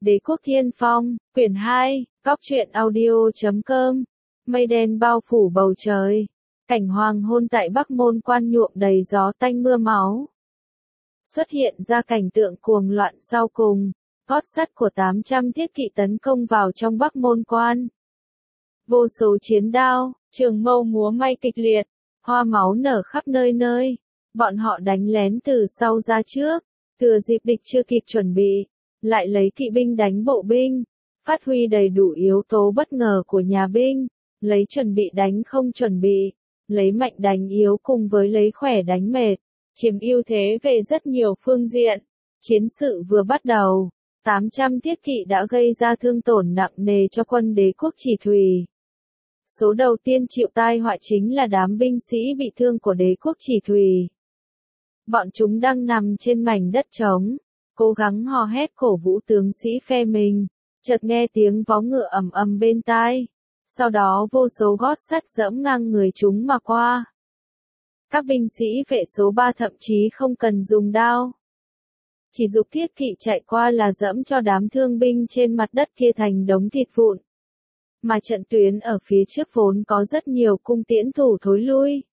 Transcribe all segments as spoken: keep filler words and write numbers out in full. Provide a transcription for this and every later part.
Đế quốc Thiên Phong, quyển hai, góc truyện audio chấm com. Mây đen bao phủ bầu trời. Cảnh hoàng hôn tại Bắc Môn Quan nhuộm đầy gió tanh mưa máu. Xuất hiện ra cảnh tượng cuồng loạn sau cùng. Gót sắt của tám trăm thiết kỵ tấn công vào trong Bắc Môn Quan. Vô số chiến đao, trường mâu múa may kịch liệt, hoa máu nở khắp nơi nơi. Bọn họ đánh lén từ sau ra trước, thừa dịp địch chưa kịp chuẩn bị, lại lấy kỵ binh đánh bộ binh, phát huy đầy đủ yếu tố bất ngờ của nhà binh, lấy chuẩn bị đánh không chuẩn bị, lấy mạnh đánh yếu cùng với lấy khỏe đánh mệt, chiếm ưu thế về rất nhiều phương diện. Chiến sự vừa bắt đầu, tám trăm thiết kỵ đã gây ra thương tổn nặng nề cho quân Đế quốc Chỉ Thủy. Số đầu tiên chịu tai họa chính là đám binh sĩ bị thương của Đế quốc Chỉ Thủy. Bọn chúng đang nằm trên mảnh đất trống, cố gắng hò hét cổ vũ tướng sĩ phe mình, chợt nghe tiếng vó ngựa ầm ầm bên tai, sau đó vô số gót sắt giẫm ngang người chúng mà qua. Các binh sĩ vệ số ba thậm chí không cần dùng đao, chỉ giục thiết kỵ chạy qua là giẫm cho đám thương binh trên mặt đất kia thành đống thịt vụn. Mà trận tuyến ở phía trước vốn có rất nhiều cung tiễn thủ thối lui.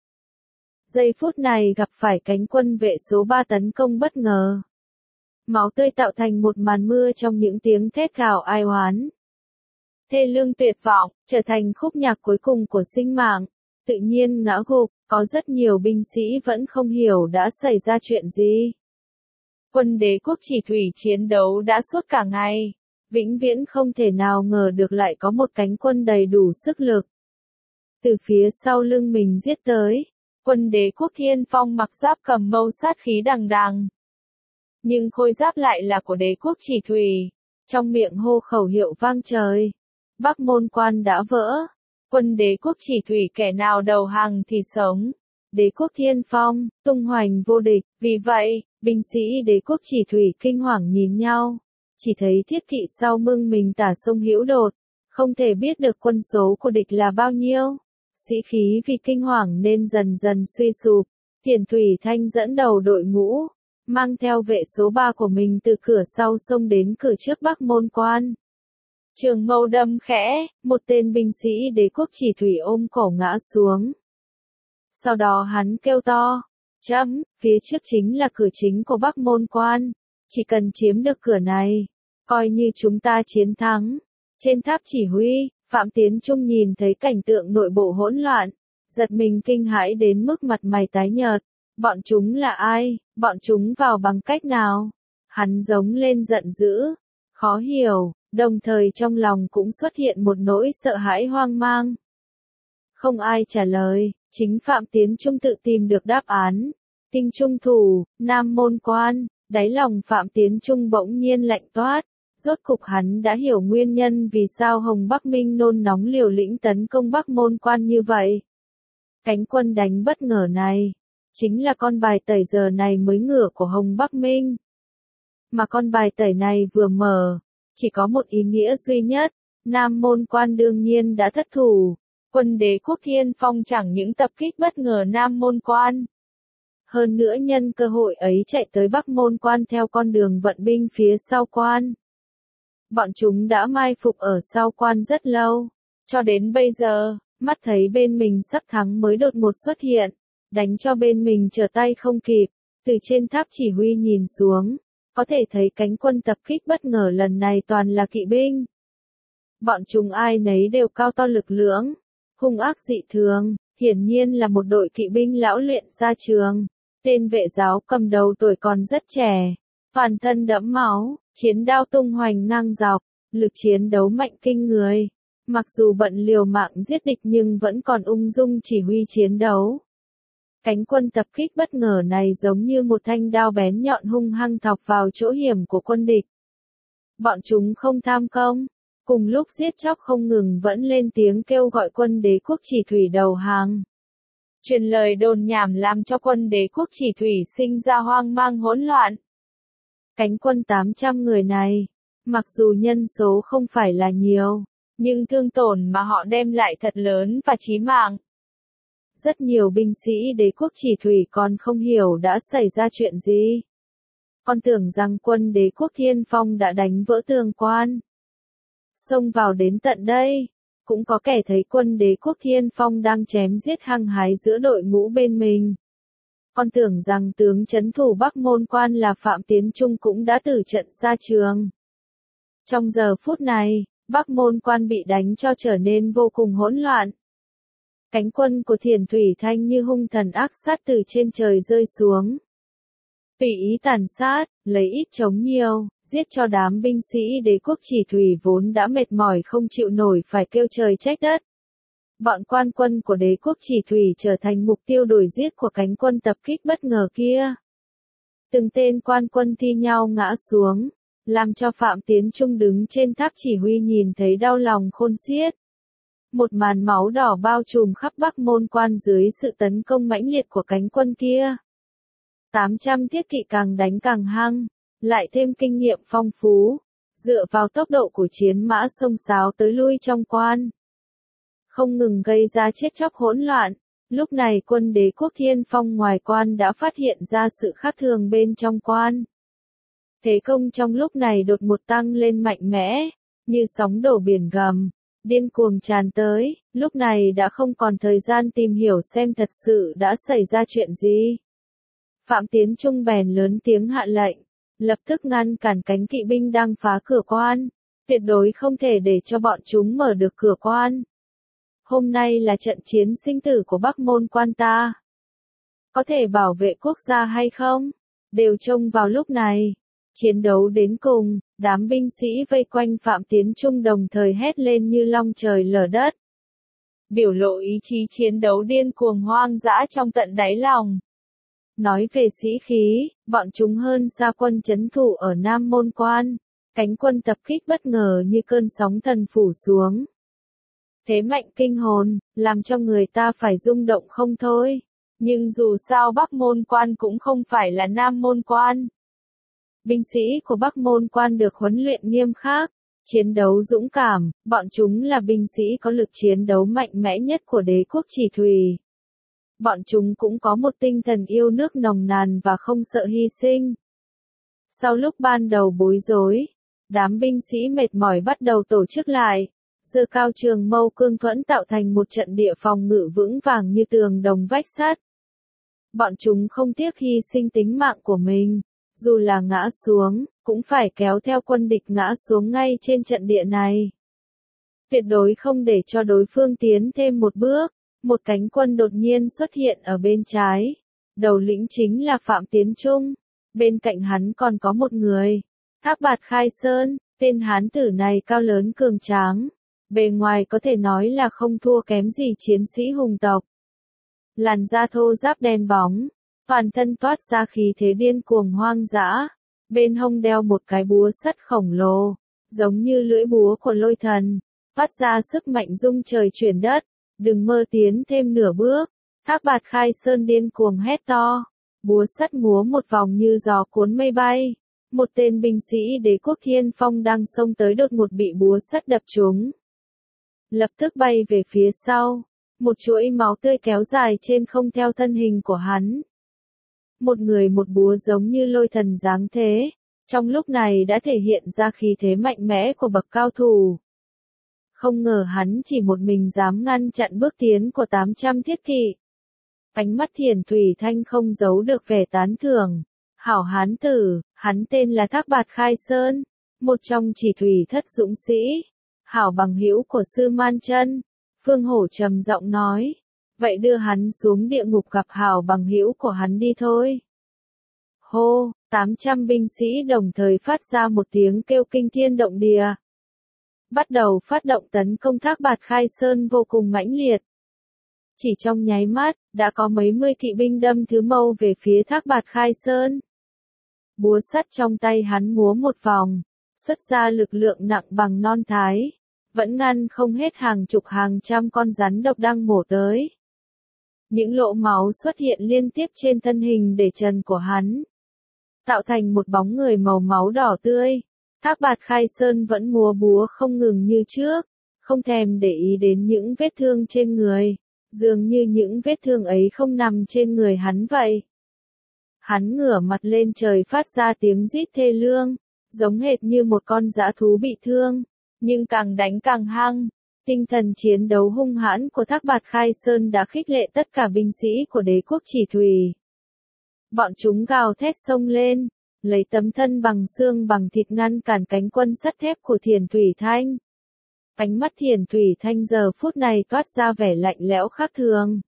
Giây phút này gặp phải cánh quân vệ số ba tấn công bất ngờ. Máu tươi tạo thành một màn mưa trong những tiếng thét gào ai oán. Thê lương tuyệt vọng, trở thành khúc nhạc cuối cùng của sinh mạng, tự nhiên ngã gục, có rất nhiều binh sĩ vẫn không hiểu đã xảy ra chuyện gì. Quân Đế quốc Chỉ Thủy chiến đấu đã suốt cả ngày, vĩnh viễn không thể nào ngờ được lại có một cánh quân đầy đủ sức lực. Từ phía sau lưng mình giết tới. Quân Đế quốc Thiên Phong mặc giáp cầm mâu sát khí đằng đằng. Nhưng khôi giáp lại là của Đế quốc Chỉ Thủy. Trong miệng hô khẩu hiệu vang trời. Bắc Môn Quan đã vỡ. Quân Đế quốc Chỉ Thủy kẻ nào đầu hàng thì sống. Đế quốc Thiên Phong, tung hoành vô địch. Vì vậy, binh sĩ Đế quốc Chỉ Thủy kinh hoàng nhìn nhau. Chỉ thấy thiết kỵ sau mưng mình tả sông hữu đột. Không thể biết được quân số của địch là bao nhiêu. Sĩ khí vì kinh hoàng nên dần dần suy sụp. Thiền Thủy Thanh dẫn đầu đội ngũ, mang theo vệ số ba của mình từ cửa sau sông đến cửa trước Bắc Môn Quan. Trường mâu đâm khẽ, một tên binh sĩ Đế quốc Chỉ Thủy ôm cổ ngã xuống. Sau đó hắn kêu to, chấm, phía trước chính là cửa chính của Bắc Môn Quan. Chỉ cần chiếm được cửa này, coi như chúng ta chiến thắng. Trên tháp chỉ huy, Phạm Tiến Trung nhìn thấy cảnh tượng nội bộ hỗn loạn, giật mình kinh hãi đến mức mặt mày tái nhợt. Bọn chúng là ai? Bọn chúng vào bằng cách nào? Hắn giống lên giận dữ, khó hiểu, đồng thời trong lòng cũng xuất hiện một nỗi sợ hãi hoang mang. Không ai trả lời, chính Phạm Tiến Trung tự tìm được đáp án. Tinh Trung thủ, Nam Môn Quan, đáy lòng Phạm Tiến Trung bỗng nhiên lạnh toát. Rốt cục hắn đã hiểu nguyên nhân vì sao Hồng Bắc Minh nôn nóng liều lĩnh tấn công Bắc Môn Quan như vậy. Cánh quân đánh bất ngờ này, chính là con bài tẩy giờ này mới ngửa của Hồng Bắc Minh. Mà con bài tẩy này vừa mở, chỉ có một ý nghĩa duy nhất, Nam Môn Quan đương nhiên đã thất thủ. Quân Đế quốc Thiên Phong chẳng những tập kích bất ngờ Nam Môn Quan. Hơn nữa nhân cơ hội ấy chạy tới Bắc Môn Quan theo con đường vận binh phía sau quan. Bọn chúng đã mai phục ở sau quan rất lâu, cho đến bây giờ, mắt thấy bên mình sắp thắng mới đột ngột xuất hiện, đánh cho bên mình trở tay không kịp. Từ trên tháp chỉ huy nhìn xuống, có thể thấy cánh quân tập kích bất ngờ lần này toàn là kỵ binh. Bọn chúng ai nấy đều cao to lực lưỡng, hung ác dị thường, hiển nhiên là một đội kỵ binh lão luyện ra trường. Tên vệ giáo cầm đầu tuổi còn rất trẻ, toàn thân đẫm máu, chiến đao tung hoành ngang dọc, lực chiến đấu mạnh kinh người. Mặc dù bận liều mạng giết địch nhưng vẫn còn ung dung chỉ huy chiến đấu. Cánh quân tập kích bất ngờ này giống như một thanh đao bén nhọn hung hăng thọc vào chỗ hiểm của quân địch. Bọn chúng không tham công, cùng lúc giết chóc không ngừng vẫn lên tiếng kêu gọi quân Đế quốc Chỉ Thủy đầu hàng. Truyền lời đồn nhảm làm cho quân Đế quốc Chỉ Thủy sinh ra hoang mang hỗn loạn. Cánh quân tám trăm người này, mặc dù nhân số không phải là nhiều, nhưng thương tổn mà họ đem lại thật lớn và chí mạng. Rất nhiều binh sĩ Đế quốc Chỉ Thủy còn không hiểu đã xảy ra chuyện gì. Con tưởng rằng quân Đế quốc Thiên Phong đã đánh vỡ tường quan, xông vào đến tận đây. Cũng có kẻ thấy quân Đế quốc Thiên Phong đang chém giết hăng hái giữa đội ngũ bên mình. Con tưởng rằng tướng trấn thủ Bắc Môn Quan là Phạm Tiến Trung cũng đã tử trận ra trường. Trong giờ phút này, Bắc Môn Quan bị đánh cho trở nên vô cùng hỗn loạn. Cánh quân của Thiền Thủy Thanh như hung thần ác sát từ trên trời rơi xuống. Tùy ý tàn sát, lấy ít chống nhiều, giết cho đám binh sĩ Đế quốc Chỉ Thủy vốn đã mệt mỏi không chịu nổi phải kêu trời trách đất. Bọn quan quân của Đế quốc Chỉ Thủy trở thành mục tiêu đuổi giết của cánh quân tập kích bất ngờ kia. Từng tên quan quân thi nhau ngã xuống, làm cho Phạm Tiến Trung đứng trên tháp chỉ huy nhìn thấy đau lòng khôn xiết. Một màn máu đỏ bao trùm khắp Bắc Môn Quan dưới sự tấn công mãnh liệt của cánh quân kia. tám trăm thiết kỵ càng đánh càng hăng, lại thêm kinh nghiệm phong phú, dựa vào tốc độ của chiến mã xông xáo tới lui trong quan, không ngừng gây ra chết chóc hỗn loạn. Lúc này quân Đế quốc Thiên Phong ngoài quan đã phát hiện ra sự khác thường bên trong quan. Thế công trong lúc này đột ngột tăng lên mạnh mẽ, như sóng đổ biển gầm, điên cuồng tràn tới. Lúc này đã không còn thời gian tìm hiểu xem thật sự đã xảy ra chuyện gì. Phạm Tiến Trung bèn lớn tiếng hạ lệnh, lập tức ngăn cản cánh kỵ binh đang phá cửa quan, tuyệt đối không thể để cho bọn chúng mở được cửa quan. Hôm nay là trận chiến sinh tử của Bắc Môn Quan ta. Có thể bảo vệ quốc gia hay không? Đều trông vào lúc này. Chiến đấu đến cùng, đám binh sĩ vây quanh Phạm Tiến Trung đồng thời hét lên như long trời lở đất. Biểu lộ ý chí chiến đấu điên cuồng hoang dã trong tận đáy lòng. Nói về sĩ khí, bọn chúng hơn xa quân trấn thủ ở Nam Môn Quan. Cánh quân tập kích bất ngờ như cơn sóng thần phủ xuống. Thế mạnh kinh hồn, làm cho người ta phải rung động không thôi. Nhưng dù sao Bắc Môn Quan cũng không phải là Nam Môn Quan. Binh sĩ của Bắc Môn Quan được huấn luyện nghiêm khắc, chiến đấu dũng cảm, bọn chúng là binh sĩ có lực chiến đấu mạnh mẽ nhất của Đế quốc Chỉ Thủy. Bọn chúng cũng có một tinh thần yêu nước nồng nàn và không sợ hy sinh. Sau lúc ban đầu bối rối, đám binh sĩ mệt mỏi bắt đầu tổ chức lại, giơ cao trường mâu cương thuẫn tạo thành một trận địa phòng ngự vững vàng như tường đồng vách sắt. Bọn chúng không tiếc hy sinh tính mạng của mình, dù là ngã xuống, cũng phải kéo theo quân địch ngã xuống ngay trên trận địa này. Tuyệt đối không để cho đối phương tiến thêm một bước. Một cánh quân đột nhiên xuất hiện ở bên trái. Đầu lĩnh chính là Phạm Tiến Trung. Bên cạnh hắn còn có một người. Thác Bạt Khai Sơn, tên hán tử này cao lớn cường tráng. Bề ngoài có thể nói là không thua kém gì chiến sĩ hùng tộc. Làn da thô ráp đen bóng. Toàn thân toát ra khí thế điên cuồng hoang dã. Bên hông đeo một cái búa sắt khổng lồ. Giống như lưỡi búa của lôi thần. Phát ra sức mạnh rung trời chuyển đất. Đừng mơ tiến thêm nửa bước. Thác Bạt Khai Sơn điên cuồng hét to. Búa sắt múa một vòng như gió cuốn mây bay. Một tên binh sĩ Đế quốc Thiên Phong đang xông tới đột ngột bị búa sắt đập trúng. Lập tức bay về phía sau. Một chuỗi máu tươi kéo dài trên không theo thân hình của hắn. Một người một búa giống như lôi thần giáng thế. Trong lúc này đã thể hiện ra khí thế mạnh mẽ của bậc cao thủ. Không ngờ hắn chỉ một mình dám ngăn chặn bước tiến của tám trăm thiết kỵ. Ánh mắt Thiền Thủy Thanh không giấu được vẻ tán thưởng. Hảo hán tử, hắn tên là Thác Bạt Khai Sơn, một trong Chỉ Thủy thất dũng sĩ. Hảo bằng hữu của Sư Man Chân. Phương Hổ trầm giọng nói. Vậy đưa hắn xuống địa ngục gặp hảo bằng hữu của hắn đi thôi. Hô, tám trăm binh sĩ đồng thời phát ra một tiếng kêu kinh thiên động địa. Bắt đầu phát động tấn công Thác Bạt Khai Sơn vô cùng mãnh liệt. Chỉ trong nháy mắt, đã có mấy mươi kỵ binh đâm thứ mâu về phía Thác Bạt Khai Sơn. Búa sắt trong tay hắn múa một vòng, xuất ra lực lượng nặng bằng non thái, vẫn ngăn không hết hàng chục hàng trăm con rắn độc đang mổ tới. Những lỗ máu xuất hiện liên tiếp trên thân hình để trần của hắn, tạo thành một bóng người màu máu đỏ tươi. Thác Bạt Khai Sơn vẫn múa búa không ngừng như trước, không thèm để ý đến những vết thương trên người, dường như những vết thương ấy không nằm trên người hắn vậy. Hắn ngửa mặt lên trời phát ra tiếng rít thê lương, giống hệt như một con dã thú bị thương, nhưng càng đánh càng hăng. Tinh thần chiến đấu hung hãn của Thác Bạt Khai Sơn đã khích lệ tất cả binh sĩ của đế quốc Chỉ Thủy. Bọn chúng gào thét xông lên, lấy tấm thân bằng xương bằng thịt ngăn cản cánh quân sắt thép của Thiền Thủy Thanh. Ánh mắt Thiền Thủy Thanh giờ phút này toát ra vẻ lạnh lẽo khác thường.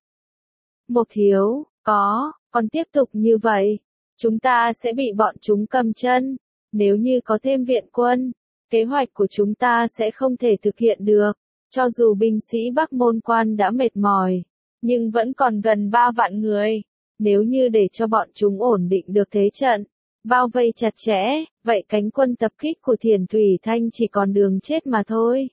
Một thiếu, có, còn tiếp tục như vậy, chúng ta sẽ bị bọn chúng cầm chân. Nếu như có thêm viện quân, kế hoạch của chúng ta sẽ không thể thực hiện được. Cho dù binh sĩ Bắc Môn Quan đã mệt mỏi, nhưng vẫn còn gần ba vạn người. Nếu như để cho bọn chúng ổn định được thế trận, bao vây chặt chẽ, vậy cánh quân tập kích của Thiền Thủy Thanh chỉ còn đường chết mà thôi.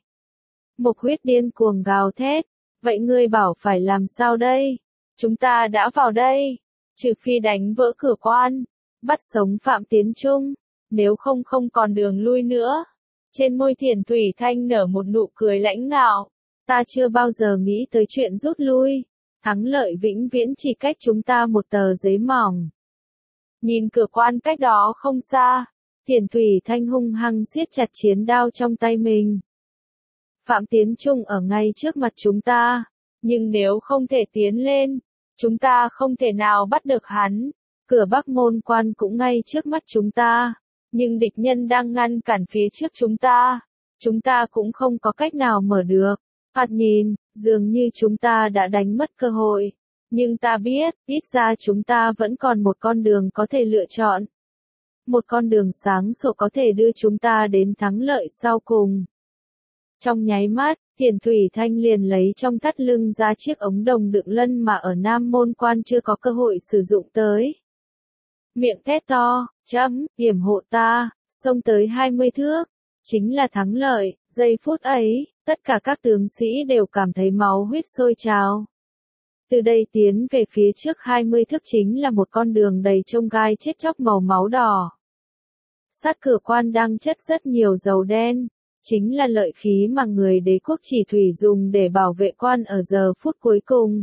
Mục Huyết điên cuồng gào thét, vậy ngươi bảo phải làm sao đây? Chúng ta đã vào đây, trừ phi đánh vỡ cửa quan, bắt sống Phạm Tiến Trung, nếu không không còn đường lui nữa. Trên môi Thiền Thủy Thanh nở một nụ cười lãnh ngạo, ta chưa bao giờ nghĩ tới chuyện rút lui, thắng lợi vĩnh viễn chỉ cách chúng ta một tờ giấy mỏng. Nhìn cửa quan cách đó không xa, Thiền Thủy Thanh hung hăng siết chặt chiến đao trong tay mình. Phạm Tiến Trung ở ngay trước mặt chúng ta, nhưng nếu không thể tiến lên, chúng ta không thể nào bắt được hắn. Cửa Bắc Môn Quan cũng ngay trước mắt chúng ta, nhưng địch nhân đang ngăn cản phía trước chúng ta. Chúng ta cũng không có cách nào mở được. Thoạt nhìn, dường như chúng ta đã đánh mất cơ hội. Nhưng ta biết, ít ra chúng ta vẫn còn một con đường có thể lựa chọn. Một con đường sáng sủa có thể đưa chúng ta đến thắng lợi sau cùng. Trong nháy mắt, Thiền Thủy Thanh liền lấy trong thắt lưng ra chiếc ống đồng đựng lân mà ở Nam Môn Quan chưa có cơ hội sử dụng tới. Miệng thét to, chấm, yểm hộ ta, xông tới hai mươi thước, chính là thắng lợi. Giây phút ấy, tất cả các tướng sĩ đều cảm thấy máu huyết sôi trào. Từ đây tiến về phía trước hai mươi thước chính là một con đường đầy chông gai chết chóc màu máu đỏ. Sát cửa quan đang chất rất nhiều dầu đen, chính là lợi khí mà người đế quốc Chỉ Thủy dùng để bảo vệ quan ở giờ phút cuối cùng.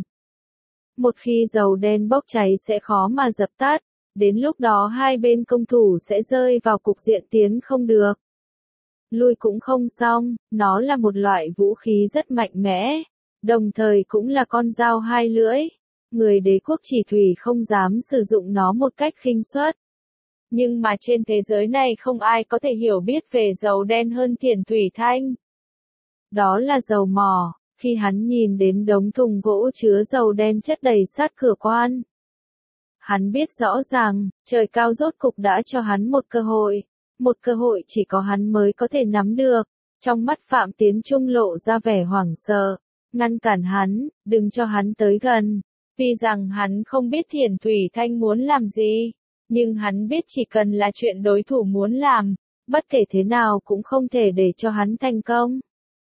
Một khi dầu đen bốc cháy sẽ khó mà dập tắt, đến lúc đó hai bên công thủ sẽ rơi vào cục diện tiến không được. Lui cũng không xong, nó là một loại vũ khí rất mạnh mẽ, đồng thời cũng là con dao hai lưỡi. Người đế quốc Chỉ Thủy không dám sử dụng nó một cách khinh suất. Nhưng mà trên thế giới này không ai có thể hiểu biết về dầu đen hơn Thiền Thủy Thanh. Đó là dầu mỏ. Khi hắn nhìn đến đống thùng gỗ chứa dầu đen chất đầy sát cửa quan, hắn biết rõ ràng, trời cao rốt cục đã cho hắn một cơ hội. Một cơ hội chỉ có hắn mới có thể nắm được. Trong mắt Phạm Tiến Trung lộ ra vẻ hoảng sợ, ngăn cản hắn, đừng cho hắn tới gần. Vì rằng hắn không biết Thiền Thủy Thanh muốn làm gì, nhưng hắn biết chỉ cần là chuyện đối thủ muốn làm, bất kể thế nào cũng không thể để cho hắn thành công.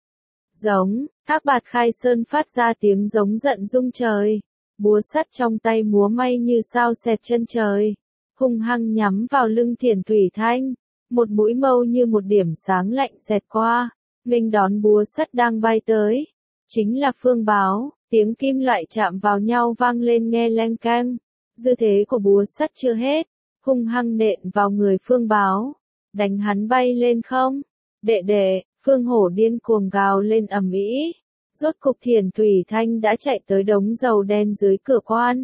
Giống, Thác Bạt Khai Sơn phát ra tiếng giống giận rung trời, búa sắt trong tay múa may như sao xẹt chân trời, hung hăng nhắm vào lưng Thiền Thủy Thanh. Một mũi mâu như một điểm sáng lạnh xẹt qua, nghênh đón búa sắt đang bay tới. Chính là Phương Báo, tiếng kim loại chạm vào nhau vang lên nghe leng keng. Dư thế của búa sắt chưa hết, hung hăng nện vào người Phương Báo, đánh hắn bay lên không. Đệ đệ, Phương Hổ điên cuồng gào lên ầm ĩ. Rốt cục Thiền Thủy Thanh đã chạy tới đống dầu đen dưới cửa quan.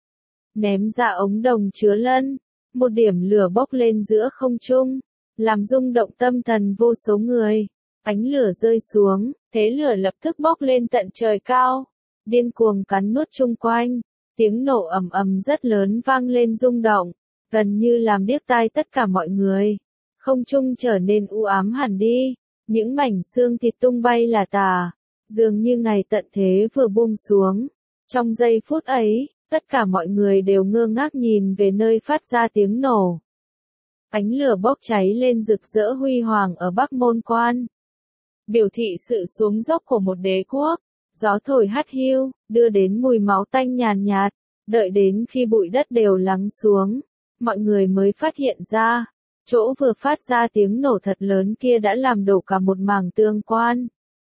Ném ra ống đồng chứa lân, một điểm lửa bốc lên giữa không trung, làm rung động tâm thần vô số người. Ánh lửa rơi xuống, thế lửa lập tức bốc lên tận trời cao, điên cuồng cắn nuốt chung quanh. Tiếng nổ ầm ầm rất lớn vang lên rung động, gần như làm điếc tai tất cả mọi người. Không trung trở nên u ám hẳn đi, những mảnh xương thịt tung bay là tả, dường như ngày tận thế vừa buông xuống. Trong giây phút ấy, tất cả mọi người đều ngơ ngác nhìn về nơi phát ra tiếng nổ. Ánh lửa bốc cháy lên rực rỡ huy hoàng ở Bắc Môn Quan, biểu thị sự xuống dốc của một đế quốc. Gió thổi hắt hiu, đưa đến mùi máu tanh nhàn nhạt, đợi đến khi bụi đất đều lắng xuống, mọi người mới phát hiện ra, chỗ vừa phát ra tiếng nổ thật lớn kia đã làm đổ cả một mảng tường quan,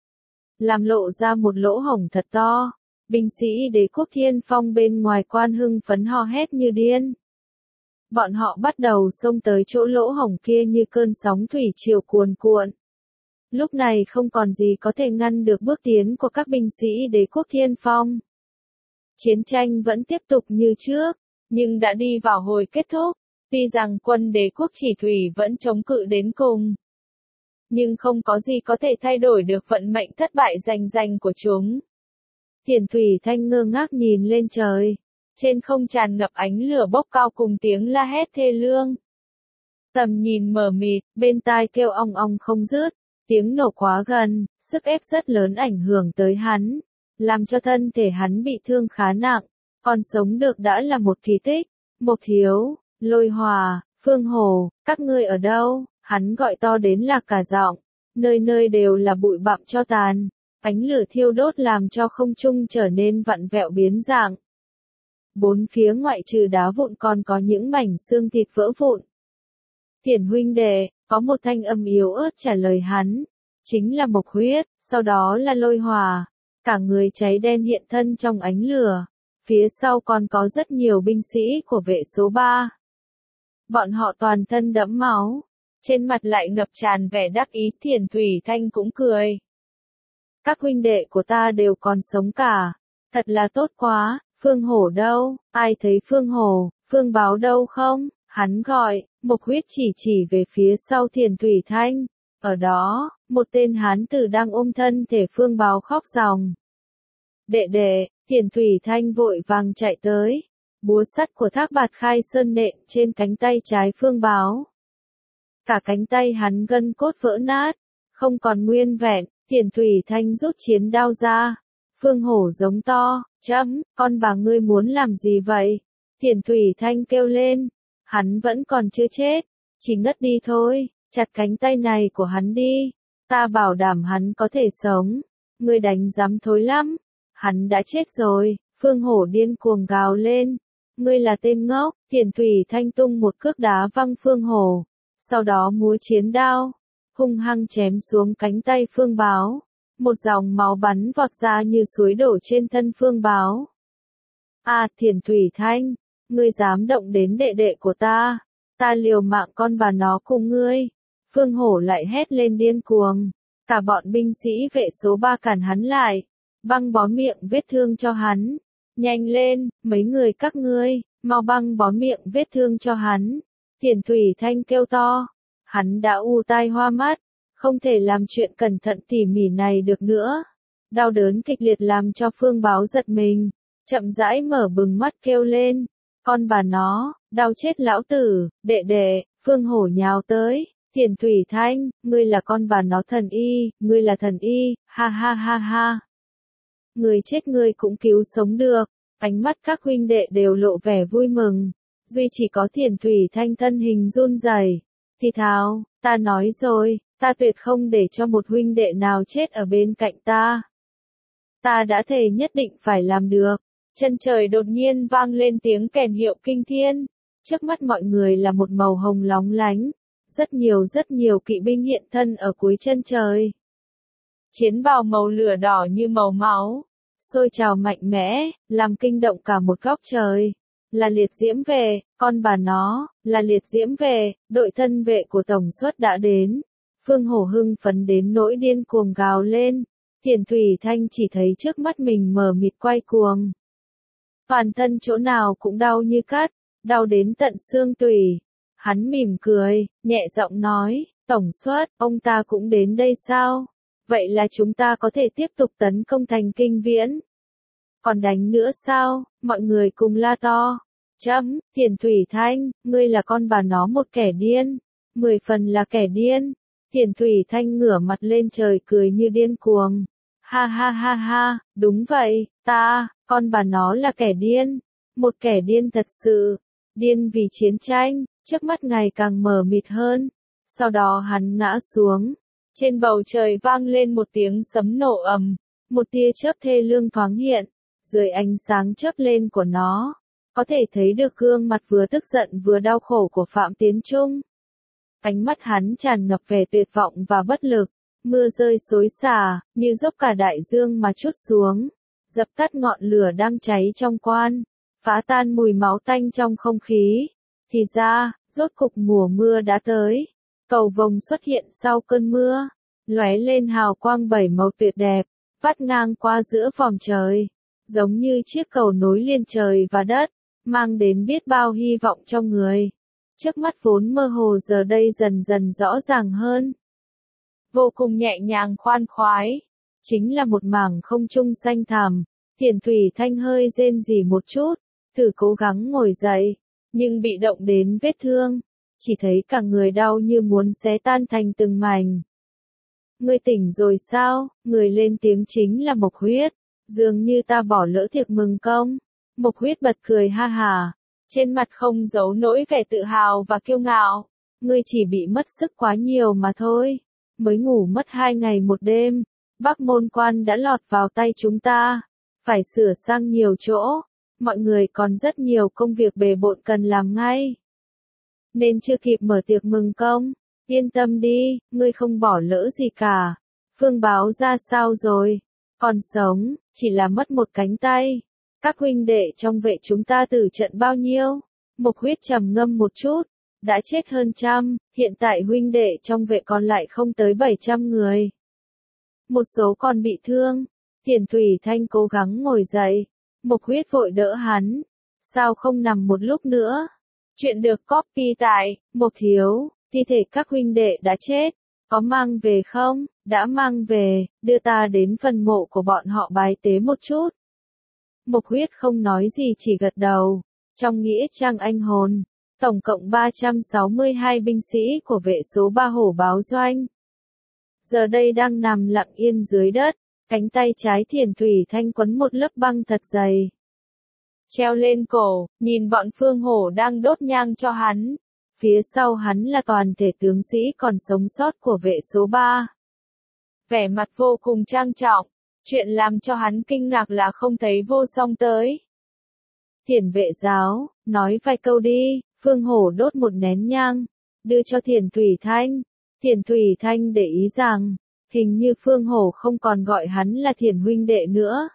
làm lộ ra một lỗ hổng thật to. Binh sĩ đế quốc Thiên Phong bên ngoài quan hưng phấn hò hét như điên. Bọn họ bắt đầu xông tới chỗ lỗ hổng kia như cơn sóng thủy triều cuồn cuộn. Lúc này không còn gì có thể ngăn được bước tiến của các binh sĩ đế quốc Thiên Phong. Chiến tranh vẫn tiếp tục như trước, nhưng đã đi vào hồi kết thúc. Tuy rằng quân đế quốc Chỉ Thủy vẫn chống cự đến cùng, nhưng không có gì có thể thay đổi được vận mệnh thất bại rành rành của chúng. Thiền Thủy Thanh ngơ ngác nhìn lên trời. Trên không tràn ngập ánh lửa bốc cao cùng tiếng la hét thê lương. Tầm nhìn mờ mịt, bên tai kêu ong ong không dứt. Tiếng nổ quá gần, sức ép rất lớn ảnh hưởng tới hắn, làm cho thân thể hắn bị thương khá nặng, còn sống được đã là một kỳ tích. Mộc Thiếu, Lôi Hòa, Phương Hổ, các ngươi ở đâu? Hắn gọi to đến lạc cả giọng, nơi nơi đều là bụi bặm tro tàn, ánh lửa thiêu đốt làm cho không trung trở nên vặn vẹo biến dạng. Bốn phía ngoại trừ đá vụn còn có những mảnh xương thịt vỡ vụn. Thiền huynh đệ, có một thanh âm yếu ớt trả lời hắn, chính là Mộc Huyết, sau đó là Lôi Hòa, cả người cháy đen hiện thân trong ánh lửa, phía sau còn có rất nhiều binh sĩ của vệ số ba. Bọn họ toàn thân đẫm máu, trên mặt lại ngập tràn vẻ đắc ý. Thiền Thủy Thanh cũng cười. Các huynh đệ của ta đều còn sống cả, thật là tốt quá. Phương Hổ đâu, ai thấy Phương Hổ, Phương Báo đâu không? Hắn gọi. Mộc Huyết chỉ chỉ về phía sau Thiền Thủy Thanh. Ở đó, một tên hán tử đang ôm thân thể Phương Báo khóc ròng. Đệ đệ, Thiền Thủy Thanh vội vàng chạy tới. Búa sắt của Thác Bạt Khai Sơn nện trên cánh tay trái Phương Báo. Cả cánh tay hắn gân cốt vỡ nát, không còn nguyên vẹn. Thiền Thủy Thanh rút chiến đao ra. Phương Hổ giống to, chấm, con bà ngươi muốn làm gì vậy? Thiền Thủy Thanh kêu lên. Hắn vẫn còn chưa chết, chỉ ngất đi thôi, chặt cánh tay này của hắn đi, ta bảo đảm hắn có thể sống, ngươi đánh dám thối lắm, hắn đã chết rồi. Phương Hổ điên cuồng gào lên, ngươi là tên ngốc. Thiền Thủy Thanh tung một cước đá văng Phương Hổ, sau đó múa chiến đao, hung hăng chém xuống cánh tay Phương Báo, một dòng máu bắn vọt ra như suối đổ trên thân Phương Báo. À, Thiền Thủy Thanh, ngươi dám động đến đệ đệ của ta, ta liều mạng con bà nó cùng ngươi. Phương Hổ lại hét lên điên cuồng, cả bọn binh sĩ vệ số ba cản hắn lại, băng bó miệng vết thương cho hắn. Nhanh lên, mấy người các ngươi, mau băng bó miệng vết thương cho hắn. Thiền Thủy Thanh kêu to, hắn đã u tai hoa mắt, không thể làm chuyện cẩn thận tỉ mỉ này được nữa. Đau đớn kịch liệt làm cho Phương Báo giật mình, chậm rãi mở bừng mắt kêu lên. Con bà nó, đau chết lão tử. Đệ đệ. Phương Hổ nhào tới. Thiền Thủy Thanh, ngươi là con bà nó thần y, ngươi là thần y, ha ha ha ha. Người chết ngươi cũng cứu sống được. Ánh mắt các huynh đệ đều lộ vẻ vui mừng. Duy chỉ có Thiền Thủy Thanh thân hình run rẩy. Thì thào, ta nói rồi, ta tuyệt không để cho một huynh đệ nào chết ở bên cạnh ta. Ta đã thề nhất định phải làm được. Chân trời đột nhiên vang lên tiếng kèn hiệu kinh thiên. Trước mắt mọi người là một màu hồng lóng lánh. Rất nhiều rất nhiều kỵ binh hiện thân ở cuối chân trời. Chiến bào màu lửa đỏ như màu máu, sôi trào mạnh mẽ, làm kinh động cả một góc trời. Là liệt diễm về, con bà nó, là liệt diễm về, đội thân vệ của tổng suất đã đến. Phương Hổ hưng phấn đến nỗi điên cuồng gào lên. Thiền Thủy Thanh chỉ thấy trước mắt mình mờ mịt quay cuồng. Toàn thân chỗ nào cũng đau như cắt, đau đến tận xương tủy. Hắn mỉm cười, nhẹ giọng nói, tổng suất, ông ta cũng đến đây sao? Vậy là chúng ta có thể tiếp tục tấn công thành Kinh Viễn. Còn đánh nữa sao? Mọi người cùng la to. Chấm, Thiền Thủy Thanh, ngươi là con bà nó một kẻ điên. Mười phần là kẻ điên. Thiền Thủy Thanh ngửa mặt lên trời cười như điên cuồng. Ha ha ha ha, đúng vậy, ta, con bà nó là kẻ điên. Một kẻ điên thật sự. Điên vì chiến tranh, trước mắt ngày càng mờ mịt hơn. Sau đó hắn ngã xuống. Trên bầu trời vang lên một tiếng sấm nổ ầm. Một tia chớp thê lương thoáng hiện. Dưới ánh sáng chớp lên của nó, có thể thấy được gương mặt vừa tức giận vừa đau khổ của Phạm Tiến Trung. Ánh mắt hắn tràn ngập vẻ tuyệt vọng và bất lực. Mưa rơi xối xả, như dốc cả đại dương mà trút xuống. Dập tắt ngọn lửa đang cháy trong quan. Phá tan mùi máu tanh trong không khí. Thì ra, rốt cục mùa mưa đã tới. Cầu vồng xuất hiện sau cơn mưa, lóe lên hào quang bảy màu tuyệt đẹp, vắt ngang qua giữa vòm trời, giống như chiếc cầu nối liền trời và đất, mang đến biết bao hy vọng cho người. Trước mắt vốn mơ hồ giờ đây dần dần rõ ràng hơn. Vô cùng nhẹ nhàng khoan khoái, chính là một mảng không trung xanh thẳm. Thiền Thủy Thanh hơi rên rỉ một chút, thử cố gắng ngồi dậy, nhưng bị động đến vết thương, chỉ thấy cả người đau như muốn xé tan thành từng mảnh. Ngươi tỉnh rồi sao? Người lên tiếng chính là Mộc Huyết. Dường như ta bỏ lỡ tiệc mừng công. Mộc Huyết bật cười ha hả, trên mặt không giấu nỗi vẻ tự hào và kiêu ngạo. Ngươi chỉ bị mất sức quá nhiều mà thôi. Mới ngủ mất hai ngày một đêm, Bắc Môn Quan đã lọt vào tay chúng ta. Phải sửa sang nhiều chỗ, mọi người còn rất nhiều công việc bề bộn cần làm ngay. Nên chưa kịp mở tiệc mừng công. Yên tâm đi, ngươi không bỏ lỡ gì cả. Phương Báo ra sao rồi? Còn sống, chỉ là mất một cánh tay. Các huynh đệ trong vệ chúng ta tử trận bao nhiêu? Mộc Huyết trầm ngâm một chút. Đã chết hơn trăm, hiện tại huynh đệ trong vệ còn lại không tới bảy trăm người. Một số còn bị thương. Thiền Thủy Thanh cố gắng ngồi dậy. Mộc Huyết vội đỡ hắn. Sao không nằm một lúc nữa? Chuyện được copy tại Mộc Thiếu. Thi thể các huynh đệ đã chết, có mang về không? Đã mang về, đưa ta đến phần mộ của bọn họ bái tế một chút. Mộc Huyết không nói gì chỉ gật đầu. Trong nghĩa trang anh hồn, tổng cộng ba trăm sáu mươi hai binh sĩ của vệ số ba Hổ Báo Doanh. Giờ đây đang nằm lặng yên dưới đất, cánh tay trái Thiền Thủy Thanh quấn một lớp băng thật dày. Treo lên cổ, nhìn bọn Phương Hổ đang đốt nhang cho hắn. Phía sau hắn là toàn thể tướng sĩ còn sống sót của vệ số ba. Vẻ mặt vô cùng trang trọng, chuyện làm cho hắn kinh ngạc là không thấy Vô Song tới. Thiền vệ giáo, nói vài câu đi. Phương Hổ đốt một nén nhang, đưa cho Thiền Thủy Thanh. Thiền Thủy Thanh để ý rằng, hình như Phương Hổ không còn gọi hắn là Thiền huynh đệ nữa.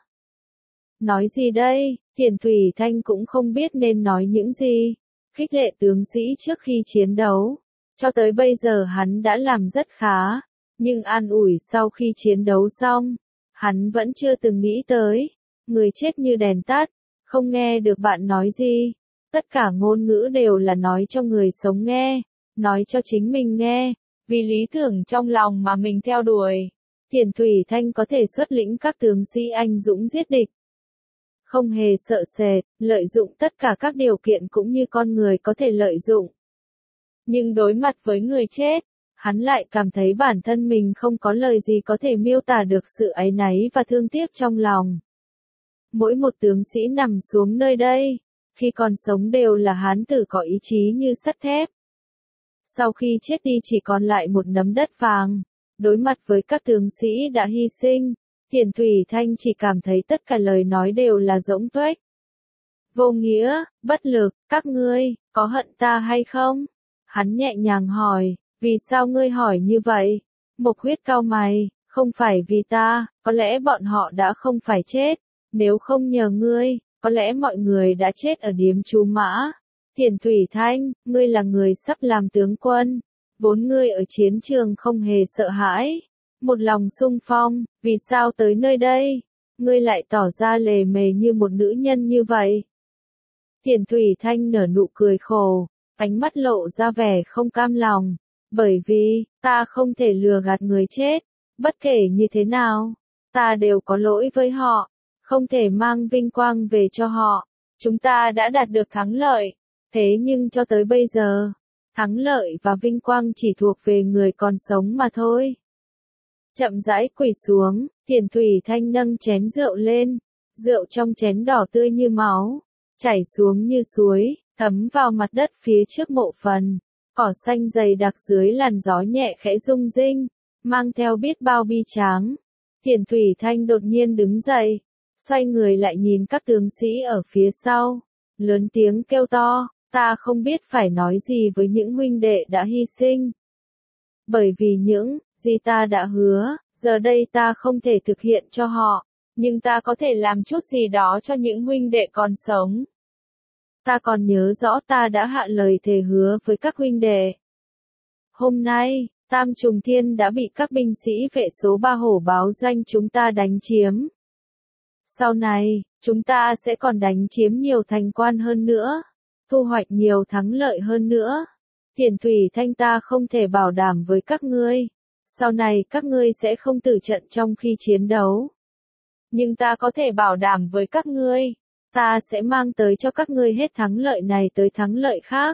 Nói gì đây? Thiền Thủy Thanh cũng không biết nên nói những gì. Khích lệ tướng sĩ trước khi chiến đấu. Cho tới bây giờ hắn đã làm rất khá, nhưng an ủi sau khi chiến đấu xong, hắn vẫn chưa từng nghĩ tới. Người chết như đèn tắt, không nghe được bạn nói gì. Tất cả ngôn ngữ đều là nói cho người sống nghe, nói cho chính mình nghe, vì lý tưởng trong lòng mà mình theo đuổi. Thiền Thủy Thanh có thể xuất lĩnh các tướng sĩ anh dũng giết địch. Không hề sợ sệt, lợi dụng tất cả các điều kiện cũng như con người có thể lợi dụng. Nhưng đối mặt với người chết, hắn lại cảm thấy bản thân mình không có lời gì có thể miêu tả được sự áy náy và thương tiếc trong lòng. Mỗi một tướng sĩ nằm xuống nơi đây, khi còn sống đều là hán tử có ý chí như sắt thép. Sau khi chết đi chỉ còn lại một nắm đất vàng, đối mặt với các tướng sĩ đã hy sinh. Thiền Thủy Thanh chỉ cảm thấy tất cả lời nói đều là rỗng tuếch. Vô nghĩa, bất lực, các ngươi, có hận ta hay không? Hắn nhẹ nhàng hỏi, vì sao ngươi hỏi như vậy? Mộc Huyết cau mày, không phải vì ta, có lẽ bọn họ đã không phải chết. Nếu không nhờ ngươi, có lẽ mọi người đã chết ở điếm Chú Mã. Thiền Thủy Thanh, ngươi là người sắp làm tướng quân. Vốn ngươi ở chiến trường không hề sợ hãi. Một lòng sung phong, vì sao tới nơi đây? Ngươi lại tỏ ra lề mề như một nữ nhân như vậy. Thiền Thủy Thanh nở nụ cười khổ, ánh mắt lộ ra vẻ không cam lòng. Bởi vì, ta không thể lừa gạt người chết. Bất kể như thế nào, ta đều có lỗi với họ. Không thể mang vinh quang về cho họ. Chúng ta đã đạt được thắng lợi. Thế nhưng cho tới bây giờ, thắng lợi và vinh quang chỉ thuộc về người còn sống mà thôi. Chậm rãi quỳ xuống, Thiền Thủy Thanh nâng chén rượu lên. Rượu trong chén đỏ tươi như máu, chảy xuống như suối, thấm vào mặt đất phía trước mộ phần. Cỏ xanh dày đặc dưới làn gió nhẹ khẽ rung rinh, mang theo biết bao bi tráng. Thiền Thủy Thanh đột nhiên đứng dậy, xoay người lại nhìn các tướng sĩ ở phía sau, lớn tiếng kêu to, ta không biết phải nói gì với những huynh đệ đã hy sinh. Bởi vì những gì ta đã hứa, giờ đây ta không thể thực hiện cho họ, nhưng ta có thể làm chút gì đó cho những huynh đệ còn sống. Ta còn nhớ rõ ta đã hạ lời thề hứa với các huynh đệ. Hôm nay, Tam Trùng Thiên đã bị các binh sĩ vệ số ba hổ báo doanh chúng ta đánh chiếm. Sau này, chúng ta sẽ còn đánh chiếm nhiều thành quan hơn nữa, thu hoạch nhiều thắng lợi hơn nữa. Thiền Thủy Thanh ta không thể bảo đảm với các ngươi, sau này các ngươi sẽ không tử trận trong khi chiến đấu. Nhưng ta có thể bảo đảm với các ngươi, ta sẽ mang tới cho các ngươi hết thắng lợi này tới thắng lợi khác.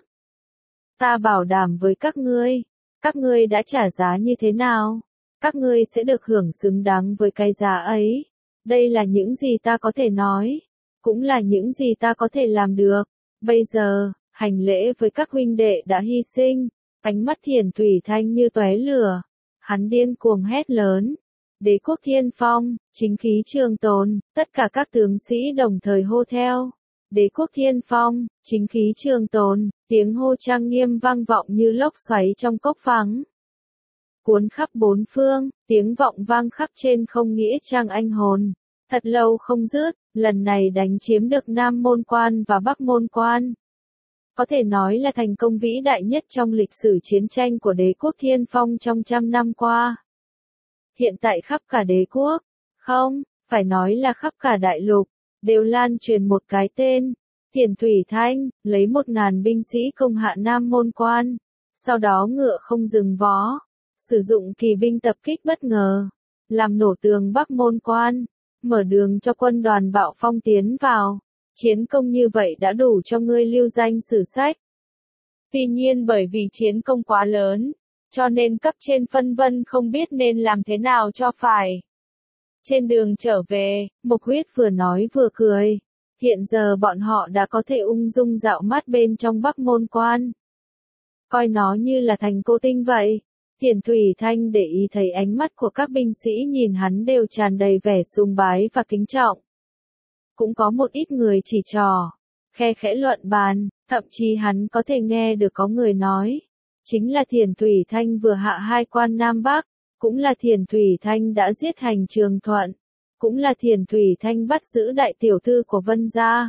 Ta bảo đảm với các ngươi, các ngươi đã trả giá như thế nào, các ngươi sẽ được hưởng xứng đáng với cái giá ấy. Đây là những gì ta có thể nói, cũng là những gì ta có thể làm được. Bây giờ, hành lễ với các huynh đệ đã hy sinh. Ánh mắt Thiền Thủy Thanh như tóe lửa. Hắn điên cuồng hét lớn. Đế quốc Thiên Phong, chính khí trường tồn, tất cả các tướng sĩ đồng thời hô theo. Đế quốc Thiên Phong, chính khí trường tồn, tiếng hô trang nghiêm vang vọng như lốc xoáy trong cốc vắng. Cuốn khắp bốn phương, tiếng vọng vang khắp trên không nghĩa trang anh hồn. Thật lâu không dứt, lần này đánh chiếm được Nam Môn Quan và Bắc Môn Quan. Có thể nói là thành công vĩ đại nhất trong lịch sử chiến tranh của đế quốc Thiên Phong trong trăm năm qua. Hiện tại khắp cả đế quốc, không, phải nói là khắp cả đại lục, đều lan truyền một cái tên, Thiền Thủy Thanh, lấy một ngàn binh sĩ công hạ Nam Môn Quan, sau đó ngựa không dừng vó, sử dụng kỳ binh tập kích bất ngờ, làm nổ tường Bắc Môn Quan, mở đường cho quân đoàn Bạo Phong tiến vào. Chiến công như vậy đã đủ cho ngươi lưu danh sử sách. Tuy nhiên bởi vì chiến công quá lớn, cho nên cấp trên phân vân không biết nên làm thế nào cho phải. Trên đường trở về, Mộc Huyết vừa nói vừa cười. Hiện giờ bọn họ đã có thể ung dung dạo mắt bên trong Bắc Môn Quan. Coi nó như là thành cô tinh vậy. Thiền Thủy Thanh để ý thấy ánh mắt của các binh sĩ nhìn hắn đều tràn đầy vẻ sùng bái và kính trọng. Cũng có một ít người chỉ trò, khe khẽ luận bàn, thậm chí hắn có thể nghe được có người nói. Chính là Thiền Thủy Thanh vừa hạ hai quan Nam Bắc, cũng là Thiền Thủy Thanh đã giết hành Trường Thuận, cũng là Thiền Thủy Thanh bắt giữ đại tiểu thư của Vân Gia.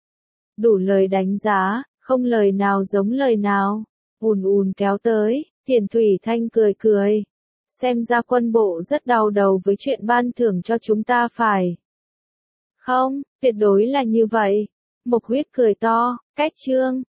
Đủ lời đánh giá, không lời nào giống lời nào, ùn ùn kéo tới, Thiền Thủy Thanh cười cười. Xem ra quân bộ rất đau đầu với chuyện ban thưởng cho chúng ta phải. Không, tuyệt đối là như vậy. Mộc Huyết cười to, cách chương.